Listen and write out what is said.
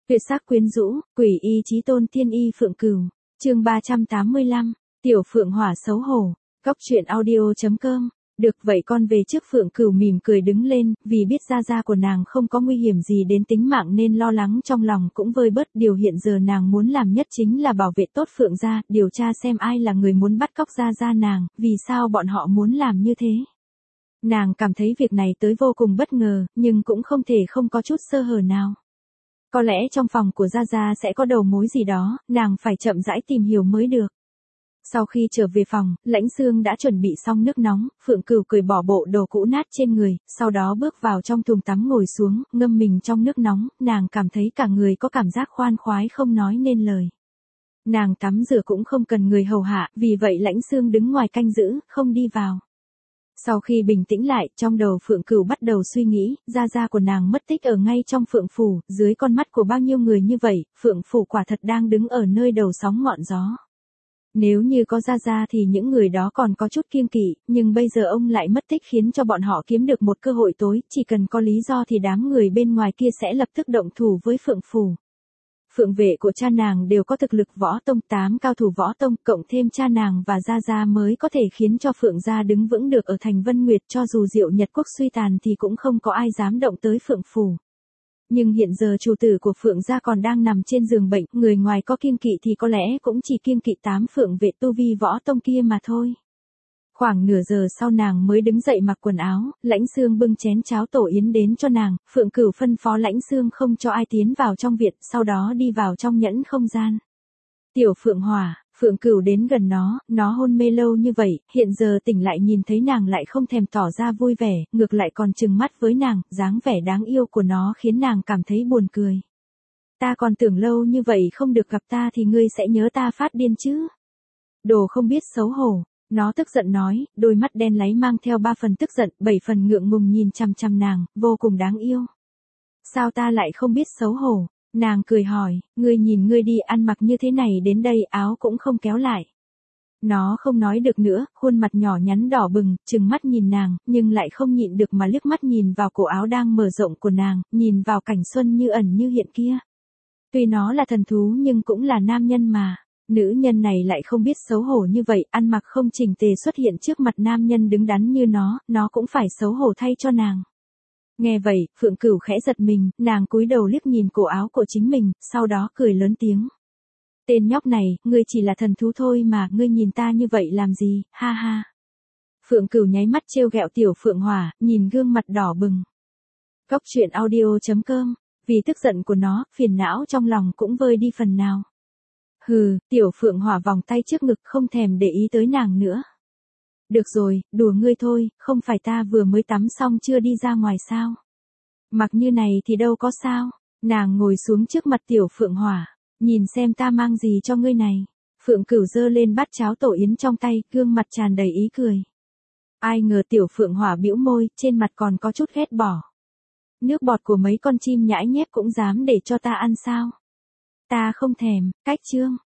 Tuyệt sắc quyến rũ, quỷ y chí tôn tiên y Phượng Cửu. Chương 385, Tiểu Phượng Hỏa xấu hổ. Góc truyện audio.com. Được vậy con về trước. Phượng Cửu mỉm cười đứng lên, vì biết gia gia của nàng không có nguy hiểm gì đến tính mạng nên lo lắng trong lòng cũng vơi bớt. Điều hiện giờ nàng muốn làm nhất chính là bảo vệ tốt Phượng gia, điều tra xem ai là người muốn bắt cóc gia gia nàng, vì sao bọn họ muốn làm như thế. Nàng cảm thấy việc này tới vô cùng bất ngờ, nhưng cũng không thể không có chút sơ hở nào. Có lẽ trong phòng của Gia Gia sẽ có đầu mối gì đó, nàng phải chậm rãi tìm hiểu mới được. Sau khi trở về phòng, Lãnh Sương đã chuẩn bị xong nước nóng, Phượng Cửu cởi bỏ bộ đồ cũ nát trên người, sau đó bước vào trong thùng tắm ngồi xuống, ngâm mình trong nước nóng, nàng cảm thấy cả người có cảm giác khoan khoái không nói nên lời. Nàng tắm rửa cũng không cần người hầu hạ, vì vậy Lãnh Sương đứng ngoài canh giữ, không đi vào. Sau khi bình tĩnh lại, trong đầu Phượng Cửu bắt đầu suy nghĩ, gia gia của nàng mất tích ở ngay trong Phượng Phủ, dưới con mắt của bao nhiêu người như vậy, Phượng Phủ quả thật đang đứng ở nơi đầu sóng ngọn gió. Nếu như có gia gia thì những người đó còn có chút kiêng kỵ, nhưng bây giờ ông lại mất tích khiến cho bọn họ kiếm được một cơ hội tối, chỉ cần có lý do thì đám người bên ngoài kia sẽ lập tức động thủ với Phượng Phủ. Phượng vệ của cha nàng đều có thực lực võ tông, 8 cao thủ võ tông, cộng thêm cha nàng và gia gia mới có thể khiến cho Phượng gia đứng vững được ở thành Vân Nguyệt, cho dù Diệu Nhật quốc suy tàn thì cũng không có ai dám động tới Phượng Phủ. Nhưng hiện giờ chủ tử của Phượng gia còn đang nằm trên giường bệnh, người ngoài có kiêng kỵ thì có lẽ cũng chỉ kiêng kỵ 8 Phượng vệ tu vi võ tông kia mà thôi. Khoảng nửa giờ sau nàng mới đứng dậy mặc quần áo, Lãnh Sương bưng chén cháo tổ yến đến cho nàng, Phượng Cửu phân phó Lãnh Sương không cho ai tiến vào trong viện, sau đó đi vào trong nhẫn không gian. Tiểu Phượng Hỏa, Phượng Cửu đến gần nó hôn mê lâu như vậy, hiện giờ tỉnh lại nhìn thấy nàng lại không thèm tỏ ra vui vẻ, ngược lại còn trừng mắt với nàng, dáng vẻ đáng yêu của nó khiến nàng cảm thấy buồn cười. Ta còn tưởng lâu như vậy không được gặp ta thì ngươi sẽ nhớ ta phát điên chứ. Đồ không biết xấu hổ. Nó tức giận nói, đôi mắt đen láy mang theo 3 phần tức giận, 7 phần ngượng ngùng nhìn chằm chằm nàng, vô cùng đáng yêu. Sao ta lại không biết xấu hổ? Nàng cười hỏi, ngươi nhìn ngươi đi ăn mặc như thế này đến đây áo cũng không kéo lại. Nó không nói được nữa, khuôn mặt nhỏ nhắn đỏ bừng, trừng mắt nhìn nàng, nhưng lại không nhịn được mà liếc mắt nhìn vào cổ áo đang mở rộng của nàng, nhìn vào cảnh xuân như ẩn như hiện kia. Tuy nó là thần thú nhưng cũng là nam nhân mà. Nữ nhân này lại không biết xấu hổ như vậy, ăn mặc không chỉnh tề xuất hiện trước mặt nam nhân đứng đắn như nó cũng phải xấu hổ thay cho nàng. Nghe vậy, Phượng Cửu khẽ giật mình, nàng cúi đầu liếc nhìn cổ áo của chính mình, sau đó cười lớn tiếng. Tên nhóc này, ngươi chỉ là thần thú thôi mà, ngươi nhìn ta như vậy làm gì, ha ha. Phượng Cửu nháy mắt trêu ghẹo Tiểu Phượng Hỏa, nhìn gương mặt đỏ bừng. Góc truyện audio.com, vì tức giận của nó, phiền não trong lòng cũng vơi đi phần nào. Hừ, Tiểu Phượng Hỏa vòng tay trước ngực không thèm để ý tới nàng nữa. Được rồi, đùa ngươi thôi, không phải ta vừa mới tắm xong chưa đi ra ngoài sao. Mặc như này thì đâu có sao. Nàng ngồi xuống trước mặt Tiểu Phượng Hỏa, nhìn xem ta mang gì cho ngươi này. Phượng Cửu giơ lên bát cháo tổ yến trong tay, gương mặt tràn đầy ý cười. Ai ngờ Tiểu Phượng Hỏa bĩu môi, trên mặt còn có chút ghét bỏ. Nước bọt của mấy con chim nhãi nhép cũng dám để cho ta ăn sao? Ta không thèm, cách chương.